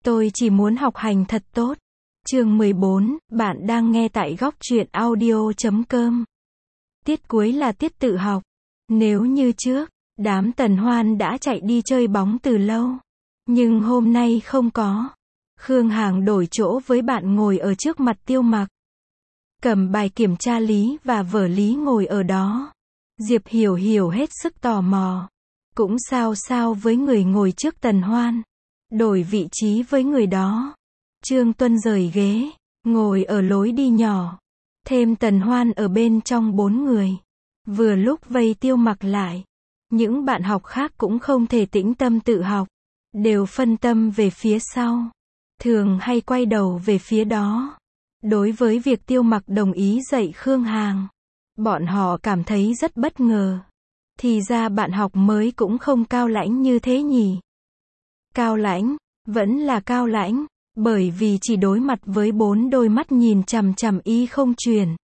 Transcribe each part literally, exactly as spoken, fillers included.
Tôi chỉ muốn học hành thật tốt. Chương mười bốn, bạn đang nghe tại góc truyện audio chấm com. Tiết cuối là tiết tự học. Nếu như trước, đám Tần Hoan đã chạy đi chơi bóng từ lâu. Nhưng hôm nay không có. Khương Hằng đổi chỗ với bạn ngồi ở trước mặt Tiêu Mặc. Cầm bài kiểm tra lý và vở lý ngồi ở đó. Diệp Hiểu Hiểu hết sức tò mò. Cũng sao sao với người ngồi trước Tần Hoan. Đổi vị trí với người đó. Trương Tuân rời ghế, ngồi ở lối đi nhỏ. Thêm Tần Hoan ở bên trong bốn người. Vừa lúc vây Tiêu Mặc lại. Những bạn học khác cũng không thể tĩnh tâm tự học. Đều phân tâm về phía sau. Thường hay quay đầu về phía đó. Đối với việc Tiêu Mặc đồng ý dạy Khương Hằng, bọn họ cảm thấy rất bất ngờ. Thì ra bạn học mới cũng không cao lãnh như thế nhỉ. Cao lãnh, vẫn là cao lãnh, bởi vì chỉ đối mặt với bốn đôi mắt nhìn chằm chằm y không chuyển.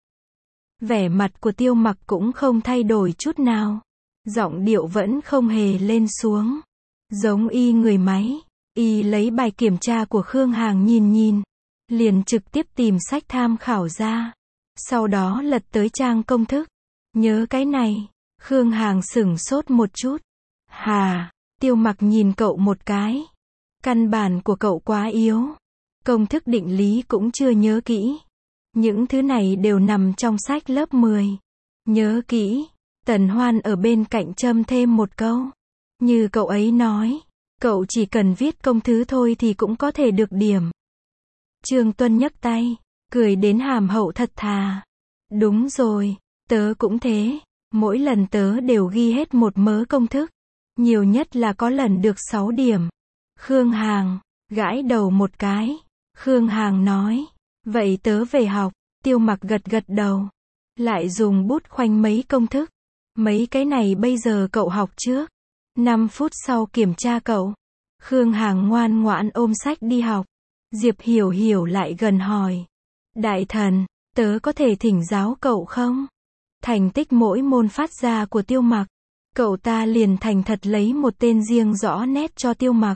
Vẻ mặt của Tiêu Mặc cũng không thay đổi chút nào. Giọng điệu vẫn không hề lên xuống. Giống y người máy. Y lấy bài kiểm tra của Khương Hằng nhìn nhìn. Liền trực tiếp tìm sách tham khảo ra. Sau đó lật tới trang công thức. Nhớ cái này. Khương Hằng sửng sốt một chút. Hà, Tiêu Mặc nhìn cậu một cái. Căn bản của cậu quá yếu. Công thức định lý cũng chưa nhớ kỹ. Những thứ này đều nằm trong sách lớp mười. Nhớ kỹ. Tần Hoan ở bên cạnh châm thêm một câu. Như cậu ấy nói. Cậu chỉ cần viết công thứ thôi thì cũng có thể được điểm. Trương Tuân nhấc tay. Cười đến hàm hậu thật thà. Đúng rồi. Tớ cũng thế. Mỗi lần tớ đều ghi hết một mớ công thức. Nhiều nhất là có lần được sáu điểm. Khương Hằng gãi đầu một cái. Khương Hằng nói. Vậy tớ về học. Tiêu Mặc gật gật đầu. Lại dùng bút khoanh mấy công thức. Mấy cái này bây giờ cậu học trước. năm phút sau kiểm tra cậu. Khương Hằng ngoan ngoãn ôm sách đi học. Diệp Hiểu Hiểu lại gần hỏi. Đại thần, tớ có thể thỉnh giáo cậu không? Thành tích mỗi môn phát ra của Tiêu Mặc. Cậu ta liền thành thật lấy một tên riêng rõ nét cho Tiêu Mặc.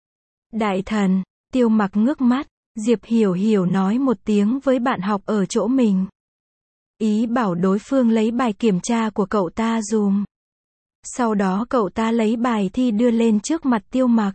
Đại thần, Tiêu Mặc ngước mắt. Diệp Hiểu Hiểu nói một tiếng với bạn học ở chỗ mình. Ý bảo đối phương lấy bài kiểm tra của cậu ta dùm. Sau đó cậu ta lấy bài thi đưa lên trước mặt Tiêu Mặc.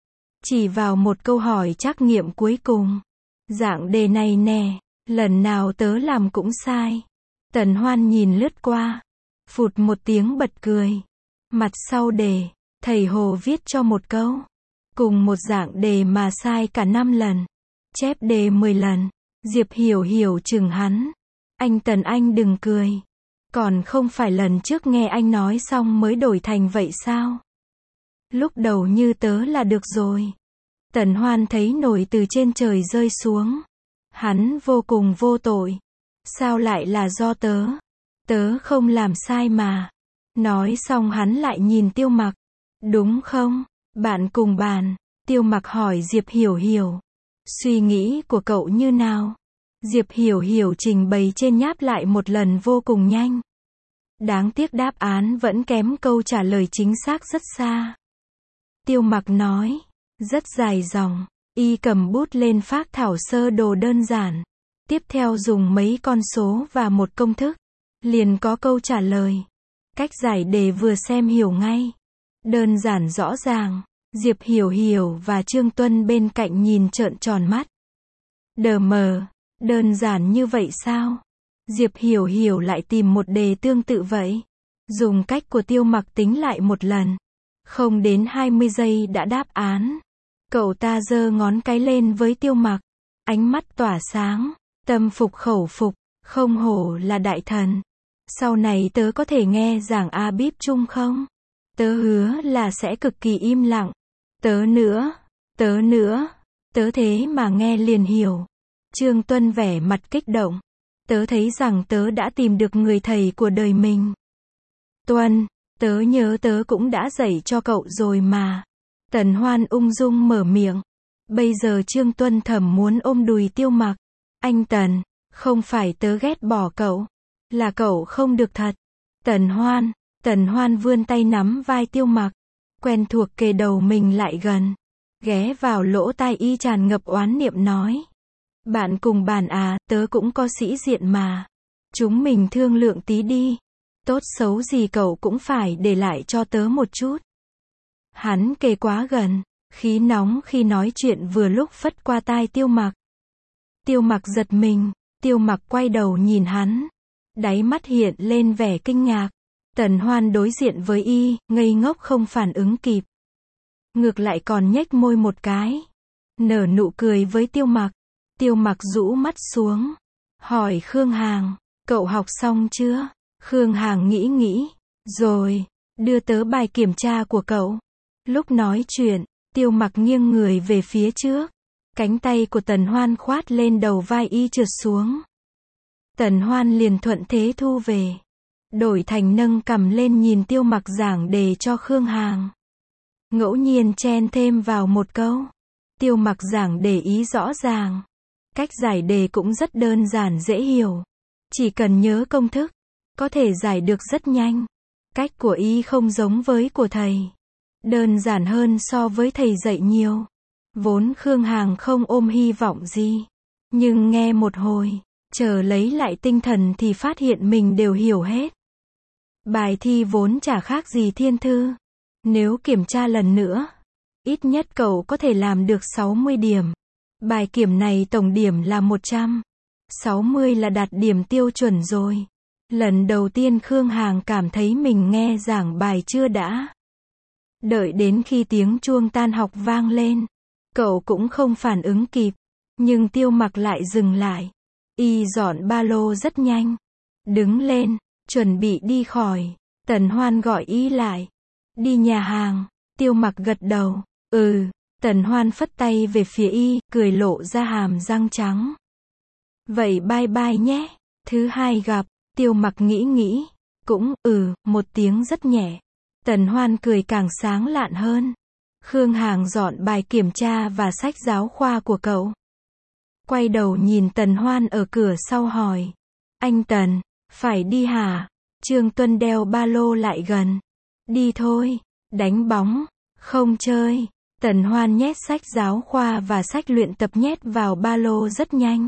Chỉ vào một câu hỏi trắc nghiệm cuối cùng. Dạng đề này nè, lần nào tớ làm cũng sai. Tần Hoan nhìn lướt qua. Phụt một tiếng bật cười. Mặt sau đề, thầy Hồ viết cho một câu. Cùng một dạng đề mà sai cả năm lần. Chép đề mười lần. Diệp Hiểu Hiểu chừng hắn. Anh Tần anh đừng cười. Còn không phải lần trước nghe anh nói xong mới đổi thành vậy sao? Lúc đầu như tớ là được rồi. Tần Hoan thấy nổi từ trên trời rơi xuống. Hắn vô cùng vô tội. Sao lại là do tớ? Tớ không làm sai mà. Nói xong hắn lại nhìn Tiêu Mặc. Đúng không? Bạn cùng bàn. Tiêu Mặc hỏi Diệp Hiểu Hiểu. Suy nghĩ của cậu như nào? Diệp Hiểu Hiểu trình bày trên nháp lại một lần vô cùng nhanh. Đáng tiếc đáp án vẫn kém câu trả lời chính xác rất xa. Tiêu Mặc nói. Rất dài dòng. Y cầm bút lên phác thảo sơ đồ đơn giản. Tiếp theo dùng mấy con số và một công thức. Liền có câu trả lời. Cách giải đề vừa xem hiểu ngay. Đơn giản rõ ràng. Diệp Hiểu Hiểu và Trương Tuân bên cạnh nhìn trợn tròn mắt. Đờ mờ. Đơn giản như vậy sao? Diệp Hiểu Hiểu lại tìm một đề tương tự vậy. Dùng cách của Tiêu Mặc tính lại một lần. Không đến hai mươi giây đã đáp án. Cậu ta giơ ngón cái lên với Tiêu Mặc. Ánh mắt tỏa sáng. Tâm phục khẩu phục. Không hổ là đại thần. Sau này tớ có thể nghe giảng A Bíp chung không? Tớ hứa là sẽ cực kỳ im lặng. Tớ nữa. Tớ nữa. Tớ thế mà nghe liền hiểu. Trương Tuân vẻ mặt kích động. Tớ thấy rằng tớ đã tìm được người thầy của đời mình. Tuân, tớ nhớ tớ cũng đã dạy cho cậu rồi mà. Tần Hoan ung dung mở miệng. Bây giờ Trương Tuân thầm muốn ôm đùi Tiêu Mặc. Anh Tần, không phải tớ ghét bỏ cậu. Là cậu không được thật. Tần Hoan, Tần Hoan vươn tay nắm vai Tiêu Mặc. Quen thuộc kề đầu mình lại gần. ghé vào lỗ tai y tràn ngập oán niệm nói. Bạn cùng bàn à, tớ cũng có sĩ diện mà. Chúng mình thương lượng tí đi. Tốt xấu gì cậu cũng phải để lại cho tớ một chút. Hắn kề quá gần, khí nóng khi nói chuyện vừa lúc phất qua tai Tiêu Mặc. Tiêu Mặc giật mình, Tiêu Mặc quay đầu nhìn hắn. Đáy mắt hiện lên vẻ kinh ngạc. Tần Hoan đối diện với y, ngây ngốc không phản ứng kịp. Ngược lại còn nhếch môi một cái. Nở nụ cười với Tiêu Mặc. Tiêu Mặc rũ mắt xuống. Hỏi Khương Hàng, cậu học xong chưa? Khương Hàng nghĩ nghĩ. Rồi, đưa tớ bài kiểm tra của cậu. Lúc nói chuyện, Tiêu Mặc nghiêng người về phía trước. Cánh tay của Tần Hoan khoát lên đầu vai y trượt xuống. Tần Hoan liền thuận thế thu về. Đổi thành nâng cằm lên nhìn Tiêu Mặc giảng đề cho Khương Hàng. Ngẫu nhiên chen thêm vào một câu. Tiêu Mặc giảng đề ý rõ ràng. Cách giải đề cũng rất đơn giản dễ hiểu. Chỉ cần nhớ công thức, có thể giải được rất nhanh. Cách của y không giống với của thầy. Đơn giản hơn so với thầy dạy nhiều. Vốn Khương Hàng không ôm hy vọng gì. Nhưng nghe một hồi, chờ lấy lại tinh thần thì phát hiện mình đều hiểu hết. Bài thi vốn chả khác gì thiên thư. Nếu kiểm tra lần nữa, ít nhất cậu có thể làm được sáu mươi điểm. Bài kiểm này tổng điểm là một trăm. sáu mươi là đạt điểm tiêu chuẩn rồi. Lần đầu tiên Khương Hàng cảm thấy mình nghe giảng bài chưa đã. Đợi đến khi tiếng chuông tan học vang lên, cậu cũng không phản ứng kịp. Nhưng Tiêu Mặc lại dừng lại. Y dọn ba lô rất nhanh. Đứng lên, chuẩn bị đi khỏi. Tần Hoan gọi y lại. Đi nhà hàng. Tiêu Mặc gật đầu. Ừ. Tần Hoan phất tay về phía y, cười lộ ra hàm răng trắng. Vậy bye bye nhé. Thứ hai gặp. Tiêu Mặc nghĩ nghĩ. Cũng, ừ, một tiếng rất nhẹ. Tần Hoan cười càng sáng lạn hơn. Khương Hàng dọn bài kiểm tra và sách giáo khoa của cậu. Quay đầu nhìn Tần Hoan ở cửa sau hỏi. Anh Tần, phải đi hả? Trương Tuân đeo ba lô lại gần. Đi thôi, đánh bóng, không chơi. Tần Hoan nhét sách giáo khoa và sách luyện tập nhét vào ba lô rất nhanh.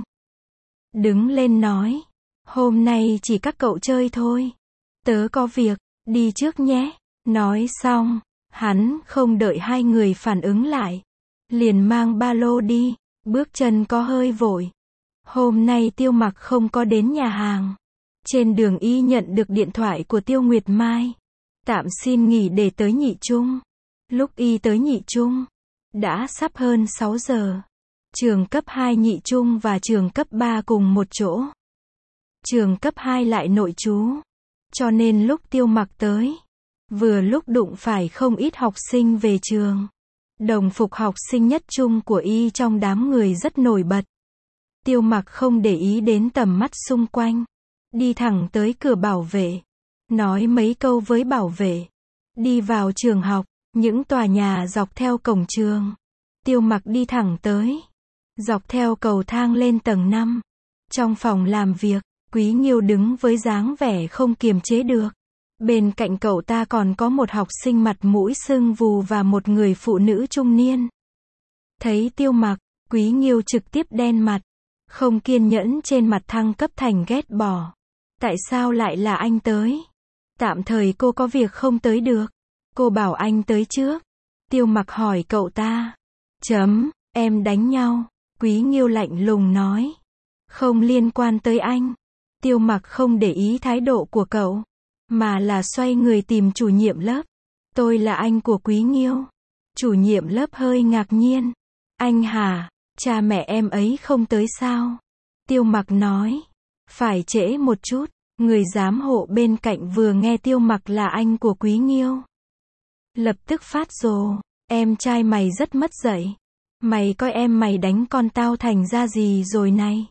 Đứng lên nói. Hôm nay chỉ các cậu chơi thôi. Tớ có việc, đi trước nhé. Nói xong, hắn không đợi hai người phản ứng lại. Liền mang ba lô đi, bước chân có hơi vội. Hôm nay Tiêu Mặc không có đến nhà hàng. Trên đường y nhận được điện thoại của Tiêu Nguyệt Mai. Tạm xin nghỉ để tới nhị trung. Lúc y tới nhị trung, đã sắp hơn sáu giờ. Trường cấp hai nhị trung và trường cấp ba cùng một chỗ. Trường cấp hai lại nội trú. Cho nên lúc Tiêu Mặc tới, vừa lúc đụng phải không ít học sinh về trường. Đồng phục học sinh nhất trung của y trong đám người rất nổi bật. Tiêu Mặc không để ý đến tầm mắt xung quanh. Đi thẳng tới cửa bảo vệ. Nói mấy câu với bảo vệ. Đi vào trường học, những tòa nhà dọc theo cổng trường. Tiêu Mặc đi thẳng tới. Dọc theo cầu thang lên tầng năm. Trong phòng làm việc, Quý Nghiêu đứng với dáng vẻ không kiềm chế được. Bên cạnh cậu ta còn có một học sinh mặt mũi sưng vù và một người phụ nữ trung niên. Thấy Tiêu Mặc, Quý Nghiêu trực tiếp đen mặt. Không kiên nhẫn trên mặt thăng cấp thành ghét bỏ. Tại sao lại là anh tới? Tạm thời cô có việc không tới được. Cô bảo anh tới trước. Tiêu Mặc hỏi cậu ta. Chấm, em đánh nhau. Quý Nghiêu lạnh lùng nói. Không liên quan tới anh. Tiêu Mặc không để ý thái độ của cậu, mà là xoay người tìm chủ nhiệm lớp. Tôi là anh của Quý Nghiêu. Chủ nhiệm lớp hơi ngạc nhiên. Anh hả? Cha mẹ em ấy không tới sao? Tiêu Mặc nói. Phải trễ một chút. Người giám hộ bên cạnh vừa nghe Tiêu Mặc là anh của Quý Nghiêu. Lập tức phát rồ. Em trai mày rất mất dạy. Mày coi em mày đánh con tao thành ra gì rồi này?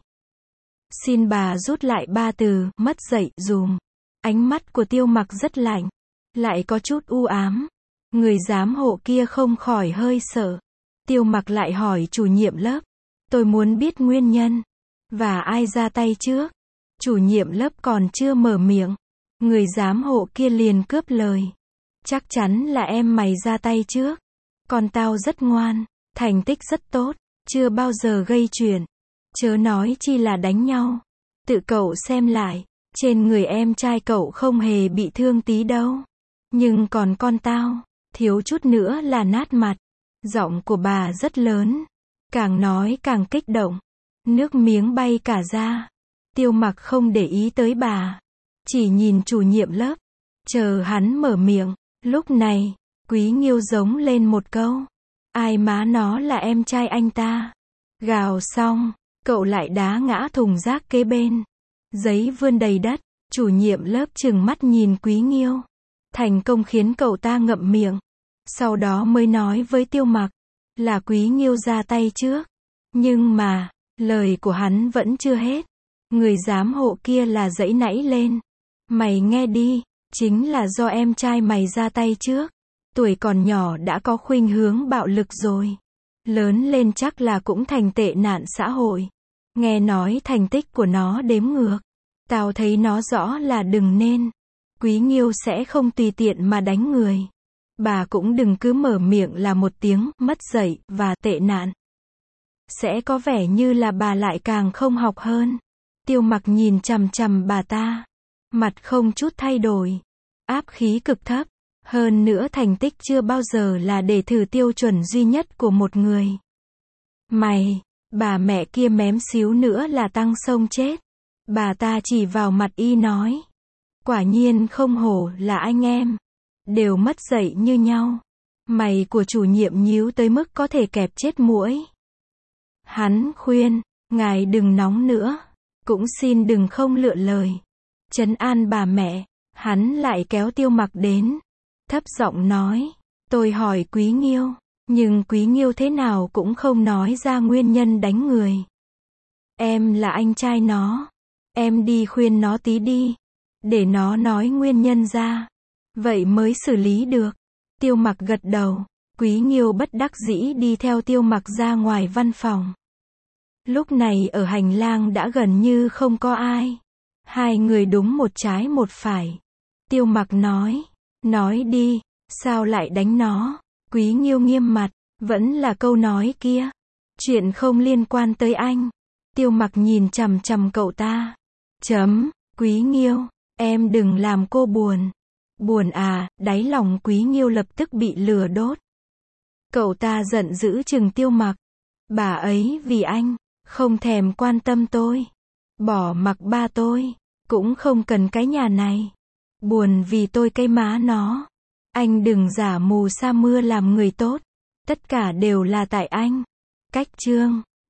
Xin bà rút lại ba từ, mất dạy, dùm. Ánh mắt của Tiêu Mặc rất lạnh. Lại có chút u ám. Người giám hộ kia không khỏi hơi sợ. Tiêu Mặc lại hỏi chủ nhiệm lớp. Tôi muốn biết nguyên nhân. Và ai ra tay trước? Chủ nhiệm lớp còn chưa mở miệng. Người giám hộ kia liền cướp lời. Chắc chắn là em mày ra tay trước. Con tao rất ngoan. Thành tích rất tốt, chưa bao giờ gây chuyện. Chớ nói chi là đánh nhau. Tự cậu xem lại, trên người em trai cậu không hề bị thương tí đâu. Nhưng còn con tao, thiếu chút nữa là nát mặt. Giọng của bà rất lớn, càng nói càng kích động, nước miếng bay cả ra. Tiêu Mặc không để ý tới bà, chỉ nhìn chủ nhiệm lớp, chờ hắn mở miệng. Lúc này, Quý Nghiêu giống lên một câu. Ai má nó là em trai anh ta. Gào xong, cậu lại đá ngã thùng rác kế bên. Giấy vươn đầy đất, chủ nhiệm lớp trừng mắt nhìn Quý Nghiêu. Thành công khiến cậu ta ngậm miệng. Sau đó mới nói với Tiêu Mặc, là Quý Nghiêu ra tay trước. Nhưng mà, lời của hắn vẫn chưa hết. Người giám hộ kia là giãy nảy lên. Mày nghe đi, chính là do em trai mày ra tay trước. Tuổi còn nhỏ đã có khuynh hướng bạo lực rồi. Lớn lên chắc là cũng thành tệ nạn xã hội. Nghe nói thành tích của nó đếm ngược. Tao thấy nó rõ là đừng nên. Quý Nghiêu sẽ không tùy tiện mà đánh người. Bà cũng đừng cứ mở miệng là một tiếng mất dạy và tệ nạn. Sẽ có vẻ như là bà lại càng không học hơn. Tiêu Mặc nhìn chằm chằm bà ta. Mặt không chút thay đổi. Áp khí cực thấp. Hơn nữa thành tích chưa bao giờ là để thử tiêu chuẩn duy nhất của một người. Mày, bà mẹ kia mém xíu nữa là tăng sông chết. Bà ta chỉ vào mặt y nói. Quả nhiên không hổ là anh em. Đều mất dạy như nhau. Mày của chủ nhiệm nhíu tới mức có thể kẹp chết muỗi. Hắn khuyên, ngài đừng nóng nữa. Cũng xin đừng không lựa lời. Trấn an bà mẹ, hắn lại kéo Tiêu Mặc đến. Thấp giọng nói, tôi hỏi Quý Nghiêu, nhưng Quý Nghiêu thế nào cũng không nói ra nguyên nhân đánh người. Em là anh trai nó, em đi khuyên nó tí đi, để nó nói nguyên nhân ra, vậy mới xử lý được. Tiêu Mặc gật đầu, Quý Nghiêu bất đắc dĩ đi theo Tiêu Mặc ra ngoài văn phòng. Lúc này ở hành lang đã gần như không có ai. Hai người đúng một trái một phải. Tiêu Mặc nói, nói đi, sao lại đánh nó? Quý Nghiêu nghiêm mặt, vẫn là câu nói kia. Chuyện không liên quan tới anh. Tiêu Mặc nhìn chằm chằm cậu ta. Chấm, Quý Nghiêu, em đừng làm cô buồn. Buồn à, đáy lòng Quý Nghiêu lập tức bị lửa đốt. Cậu ta giận dữ chừng Tiêu Mặc. Bà ấy vì anh, không thèm quan tâm tôi. Bỏ mặc ba tôi, cũng không cần cái nhà này. Buồn vì tôi cây má nó. Anh đừng giả mù sa mưa làm người tốt. Tất cả đều là tại anh. Cách chương